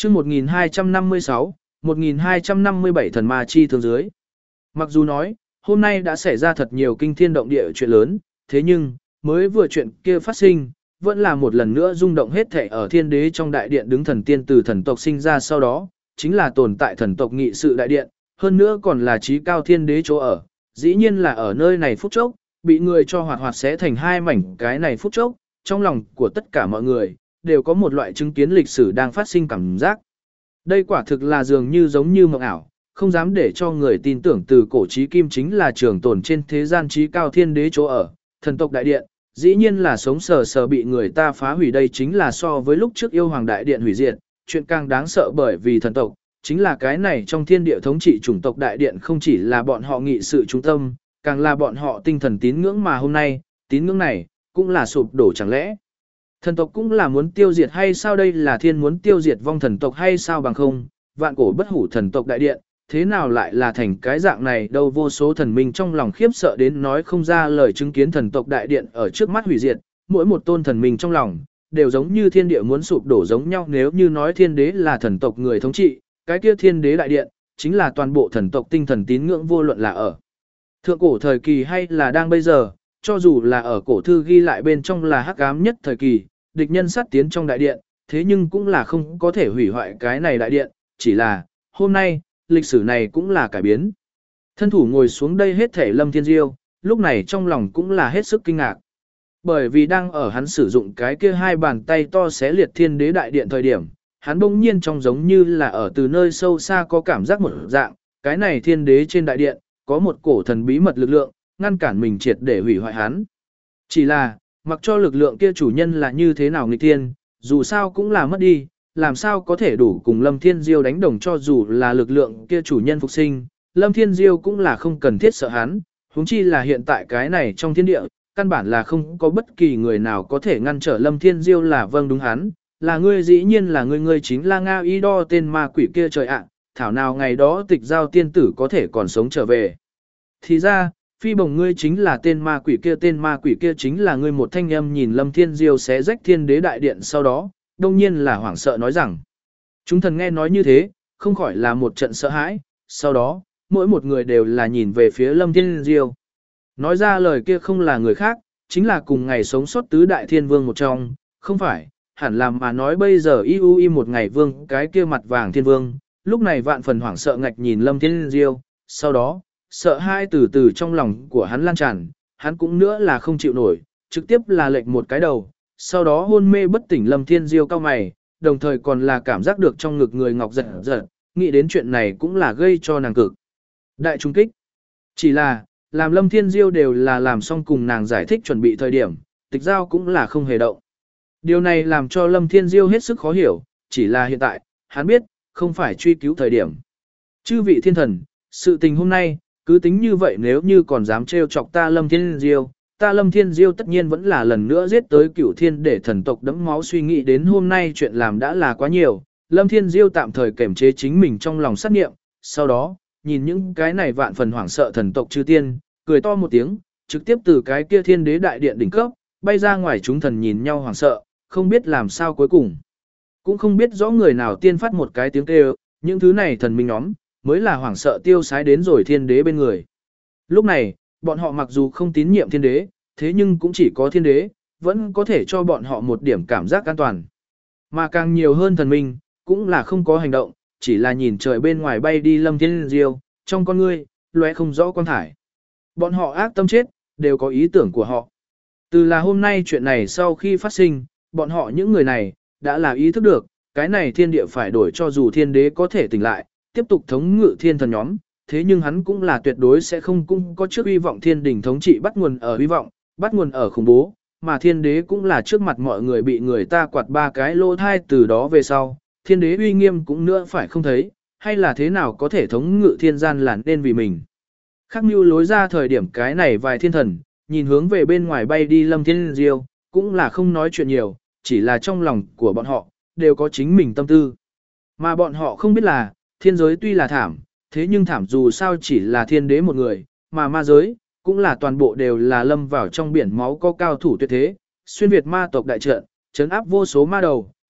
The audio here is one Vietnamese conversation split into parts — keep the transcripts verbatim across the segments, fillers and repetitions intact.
chương một nghìn hai trăm năm mươi sáu, một nghìn hai trăm năm mươi bảy thần ma chi thương dưới. Mặc dù nói, hôm nay đã xảy ra thật nhiều kinh thiên động địa chuyện lớn, thế nhưng, mới vừa chuyện kia phát sinh, vẫn là một lần nữa rung động hết thảy ở thiên đế trong đại điện đứng thần tiên từ thần tộc sinh ra sau đó, chính là tồn tại thần tộc nghị sự đại điện, hơn nữa còn là trí cao thiên đế chỗ ở, dĩ nhiên là ở nơi này phút chốc, bị người cho hoạt hoạt xé thành hai mảnh cái này phút chốc, trong lòng của tất cả mọi người, đều có một loại chứng kiến lịch sử đang phát sinh cảm giác. Đây quả thực là dường như giống như mộng ảo, không dám để cho người tin tưởng từ cổ chí kim chính là trường tồn trên thế gian trí cao thiên đế chỗ ở, thần tộc đại điện, dĩ nhiên là sống sờ sờ bị người ta phá hủy, đây chính là so với lúc trước yêu hoàng đại điện hủy diệt, chuyện càng đáng sợ bởi vì thần tộc, chính là cái này trong thiên địa thống trị chủng tộc đại điện không chỉ là bọn họ nghị sự trung tâm, càng là bọn họ tinh thần tín ngưỡng mà hôm nay, tín ngưỡng này, cũng là sụp đổ chẳng lẽ. Thần tộc cũng là muốn tiêu diệt hay sao, đây là thiên muốn tiêu diệt vong thần tộc hay sao bằng không, vạn cổ bất hủ thần tộc đại điện, thế nào lại là thành cái dạng này đâu, vô số thần minh trong lòng khiếp sợ đến nói không ra lời, chứng kiến thần tộc đại điện ở trước mắt hủy diệt, mỗi một tôn thần minh trong lòng, đều giống như thiên địa muốn sụp đổ giống nhau. Nếu như nói thiên đế là thần tộc người thống trị, cái kia thiên đế đại điện, chính là toàn bộ thần tộc tinh thần tín ngưỡng, vô luận là ở thượng cổ thời kỳ hay là đang bây giờ, cho dù là ở cổ thư ghi lại bên trong là hắc ám nhất thời kỳ, địch nhân sát tiến trong đại điện, thế nhưng cũng là không có thể hủy hoại cái này đại điện, chỉ là, hôm nay, lịch sử này cũng là cải biến. Thân thủ ngồi xuống đây hết thể Lâm Thiên Diêu, lúc này trong lòng cũng là hết sức kinh ngạc. Bởi vì đang ở hắn sử dụng cái kia hai bàn tay to xé liệt thiên đế đại điện thời điểm, hắn bỗng nhiên trong giống như là ở từ nơi sâu xa có cảm giác một dạng, cái này thiên đế trên đại điện, có một cổ thần bí mật lực lượng, ngăn cản mình triệt để hủy hoại hắn. Chỉ là, mặc cho lực lượng kia chủ nhân là như thế nào nghịch thiên, dù sao cũng là mất đi, làm sao có thể đủ cùng Lâm Thiên Diêu đánh đồng, cho dù là lực lượng kia chủ nhân phục sinh, Lâm Thiên Diêu cũng là không cần thiết sợ hắn, huống chi là hiện tại cái này trong thiên địa, căn bản là không có bất kỳ người nào có thể ngăn trở Lâm Thiên Diêu. Là vâng đúng, hắn, là ngươi, dĩ nhiên là ngươi, ngươi chính là Nga Y Đo tên ma quỷ kia, trời ạ, thảo nào ngày đó Tịch Giao tiên tử có thể còn sống trở về. Thì ra, Phi Bồng ngươi chính là tên ma quỷ kia, tên ma quỷ kia chính là ngươi. Một thanh âm nhìn Lâm Thiên Diêu xé rách thiên đế đại điện sau đó, đông nhiên là hoảng sợ nói rằng. Chúng thần nghe nói như thế, không khỏi là một trận sợ hãi, sau đó, mỗi một người đều là nhìn về phía Lâm Thiên Diêu. Nói ra lời kia không là người khác, chính là cùng ngày sống sót tứ đại thiên vương một trong, không phải, hẳn là mà nói bây giờ y u y một ngày vương, cái kia mặt vàng thiên vương, lúc này vạn phần hoảng sợ ngạch nhìn Lâm Thiên Diêu, sau đó, sợ hai từ từ trong lòng của hắn lan tràn, hắn cũng nữa là không chịu nổi, trực tiếp là lệch một cái đầu, sau đó hôn mê bất tỉnh. Lâm Thiên Diêu cao mày, đồng thời còn là cảm giác được trong ngực người ngọc giật giật, nghĩ đến chuyện này cũng là gây cho nàng cực đại trung kích. Chỉ là, làm Lâm Thiên Diêu đều là làm xong cùng nàng giải thích chuẩn bị thời điểm, Tịch Giao cũng là không hề động. Điều này làm cho Lâm Thiên Diêu hết sức khó hiểu, chỉ là hiện tại, hắn biết, không phải truy cứu thời điểm. Chư vị thiên thần, sự tình hôm nay, cứ tính như vậy, nếu như còn dám trêu chọc ta Lâm Thiên Diêu, ta Lâm Thiên Diêu tất nhiên vẫn là lần nữa giết tới Cửu Thiên để thần tộc đẫm máu. Suy nghĩ đến hôm nay chuyện làm đã là quá nhiều, Lâm Thiên Diêu tạm thời kềm chế chính mình trong lòng sát niệm, sau đó, nhìn những cái này vạn phần hoảng sợ thần tộc chư tiên, cười to một tiếng, trực tiếp từ cái kia thiên đế đại điện đỉnh cấp, bay ra ngoài. Chúng thần nhìn nhau hoảng sợ, không biết làm sao cuối cùng. Cũng không biết rõ người nào tiên phát một cái tiếng kêu, những thứ này thần minh nhóm, mới là hoảng sợ tiêu sái đến rồi thiên đế bên người. Lúc này, bọn họ mặc dù không tín nhiệm thiên đế, thế nhưng cũng chỉ có thiên đế, vẫn có thể cho bọn họ một điểm cảm giác an toàn. Mà càng nhiều hơn thần minh, cũng là không có hành động, chỉ là nhìn trời bên ngoài bay đi Lâm Thiên Diêu, trong con ngươi, lóe không rõ quan thải. Bọn họ ác tâm chết, đều có ý tưởng của họ. Từ là hôm nay chuyện này sau khi phát sinh, bọn họ những người này, đã là ý thức được, cái này thiên địa phải đổi, cho dù thiên đế có thể tỉnh lại, tiếp tục thống ngự thiên thần nhóm, thế nhưng hắn cũng là tuyệt đối sẽ không cũng có trước hy vọng. Thiên đình thống trị bắt nguồn ở hy vọng, bắt nguồn ở khủng bố, mà thiên đế cũng là trước mặt mọi người bị người ta quạt ba cái lỗ thai, từ đó về sau, thiên đế uy nghiêm cũng nữa phải không thấy, hay là thế nào có thể thống ngự thiên gian là nên vì mình. Khắc mưu lối ra thời điểm, cái này vài thiên thần, nhìn hướng về bên ngoài bay đi Lâm Thiên Diêu, cũng là không nói chuyện nhiều, chỉ là trong lòng của bọn họ, đều có chính mình tâm tư. Mà bọn họ không biết là, thiên giới tuy là thảm, thế nhưng thảm dù sao chỉ là thiên đế một người, mà ma giới, cũng là toàn bộ đều là lâm vào trong biển máu, có cao thủ tuyệt thế, xuyên Việt ma tộc đại trận, trấn áp vô số ma đầu,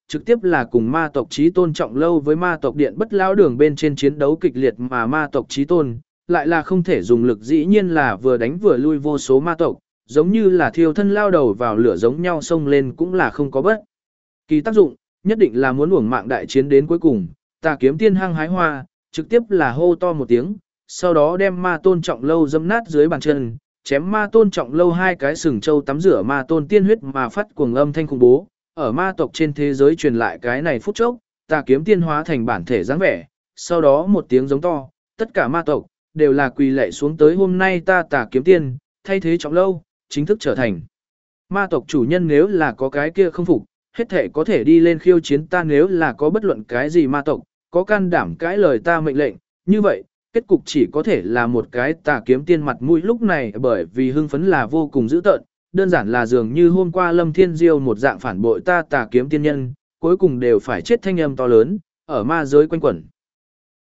trực tiếp là cùng ma tộc chí tôn Trọng Lâu với ma tộc điện Bất Lão Đường bên trên chiến đấu kịch liệt, mà ma tộc chí tôn lại là không thể dùng lực, dĩ nhiên là vừa đánh vừa lui vô số ma tộc, giống như là thiêu thân lao đầu vào lửa giống nhau, xông lên cũng là không có bất kỳ tác dụng, nhất định là muốn uổng mạng đại chiến đến cuối cùng. Tà Kiếm Tiên hăng hái hoa, trực tiếp là hô to một tiếng, sau đó đem ma tôn Trọng Lâu dẫm nát dưới bàn chân, chém ma tôn Trọng Lâu hai cái sừng châu tắm rửa ma tôn tiên huyết mà phát cuồng âm thanh khủng bố. Ở ma tộc trên thế giới truyền lại cái này phút chốc, Tà Kiếm Tiên hóa thành bản thể dáng vẻ, sau đó một tiếng giống to, tất cả ma tộc đều là quỳ lạy xuống tới, hôm nay ta Tà Kiếm Tiên thay thế Trọng Lâu, chính thức trở thành ma tộc chủ nhân, nếu là có cái kia không phục, hết thể có thể đi lên khiêu chiến ta, nếu là có bất luận cái gì ma tộc có can đảm cãi lời ta mệnh lệnh, như vậy kết cục chỉ có thể là một cái Tà Kiếm Tiên mặt mũi lúc này bởi vì hưng phấn là vô cùng dữ tợn, đơn giản là dường như hôm qua Lâm Thiên Diêu một dạng phản bội ta Tà Kiếm Tiên nhân, cuối cùng đều phải chết thanh âm to lớn ở ma giới quanh quẩn.